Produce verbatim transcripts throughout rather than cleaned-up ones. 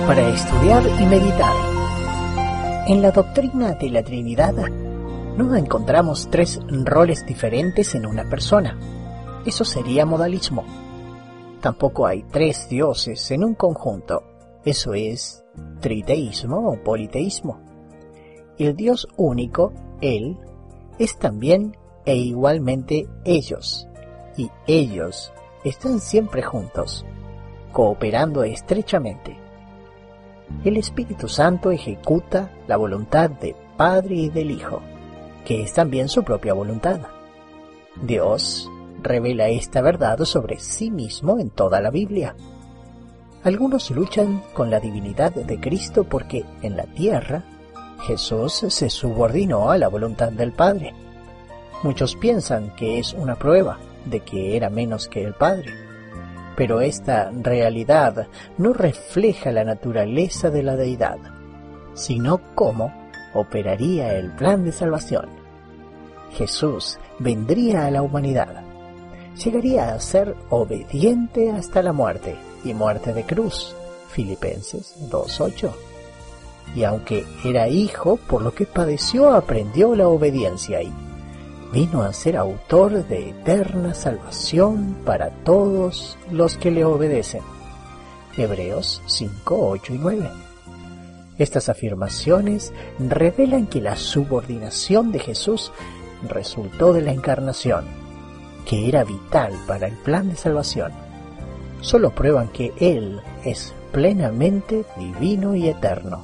para estudiar y meditar. En la doctrina de la Trinidad no encontramos tres roles diferentes en una persona. Eso sería modalismo. Tampoco hay tres dioses en un conjunto. Eso es triteísmo o politeísmo. El Dios único, Él, es también e igualmente ellos. Y ellos están siempre juntos, cooperando estrechamente. El Espíritu Santo ejecuta la voluntad del Padre y del Hijo, que es también su propia voluntad. Dios revela esta verdad sobre sí mismo en toda la Biblia. Algunos luchan con la divinidad de Cristo porque en la tierra Jesús se subordinó a la voluntad del Padre. Muchos piensan que es una prueba de que era menos que el Padre, pero esta realidad no refleja la naturaleza de la deidad, sino cómo operaría el plan de salvación. Jesús vendría a la humanidad, llegaría a ser obediente hasta la muerte, y muerte de cruz, Filipenses dos ocho. Y aunque era hijo, por lo que padeció aprendió la obediencia y vino a ser autor de eterna salvación para todos los que le obedecen. Hebreos cinco, ocho y nueve. Estas afirmaciones revelan que la subordinación de Jesús resultó de la encarnación, que era vital para el plan de salvación. Solo prueban que Él es plenamente divino y eterno.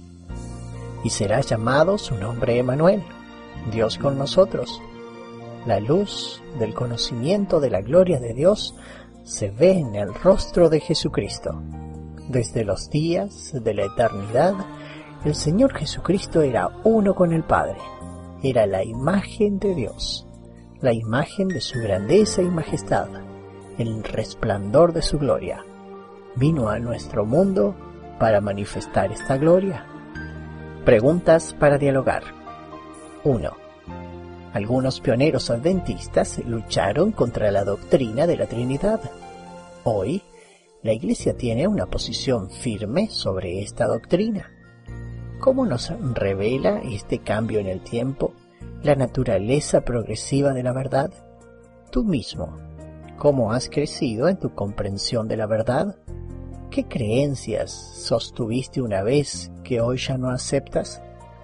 Y será llamado su nombre Emmanuel, Dios con nosotros. La luz del conocimiento de la gloria de Dios se ve en el rostro de Jesucristo. Desde los días de la eternidad, el Señor Jesucristo era uno con el Padre. Era la imagen de Dios, la imagen de su grandeza y majestad, el resplandor de su gloria. Vino a nuestro mundo para manifestar esta gloria. Preguntas para dialogar. uno. Algunos pioneros adventistas lucharon contra la doctrina de la Trinidad. Hoy, la Iglesia tiene una posición firme sobre esta doctrina. ¿Cómo nos revela este cambio en el tiempo la naturaleza progresiva de la verdad? Tú mismo, ¿cómo has crecido en tu comprensión de la verdad? ¿Qué creencias sostuviste una vez que hoy ya no aceptas?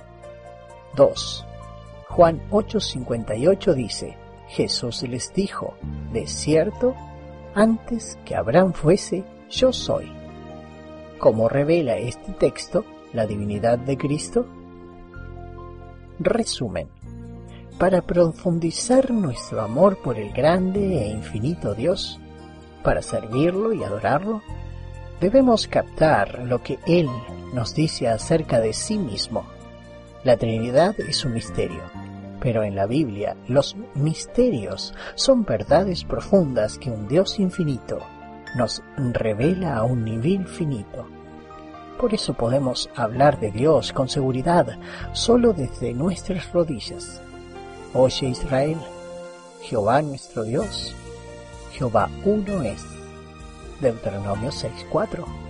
dos. Juan ocho cincuenta y ocho dice, Jesús les dijo, de cierto, antes que Abraham fuese, yo soy. ¿Cómo revela este texto la divinidad de Cristo? Resumen. Para profundizar nuestro amor por el grande e infinito Dios, para servirlo y adorarlo, debemos captar lo que Él nos dice acerca de sí mismo. La Trinidad es un misterio, pero en la Biblia los misterios son verdades profundas que un Dios infinito nos revela a un nivel finito. Por eso podemos hablar de Dios con seguridad solo desde nuestras rodillas. Oye Israel, Jehová nuestro Dios, Jehová uno es. Deuteronomio seis cuatro.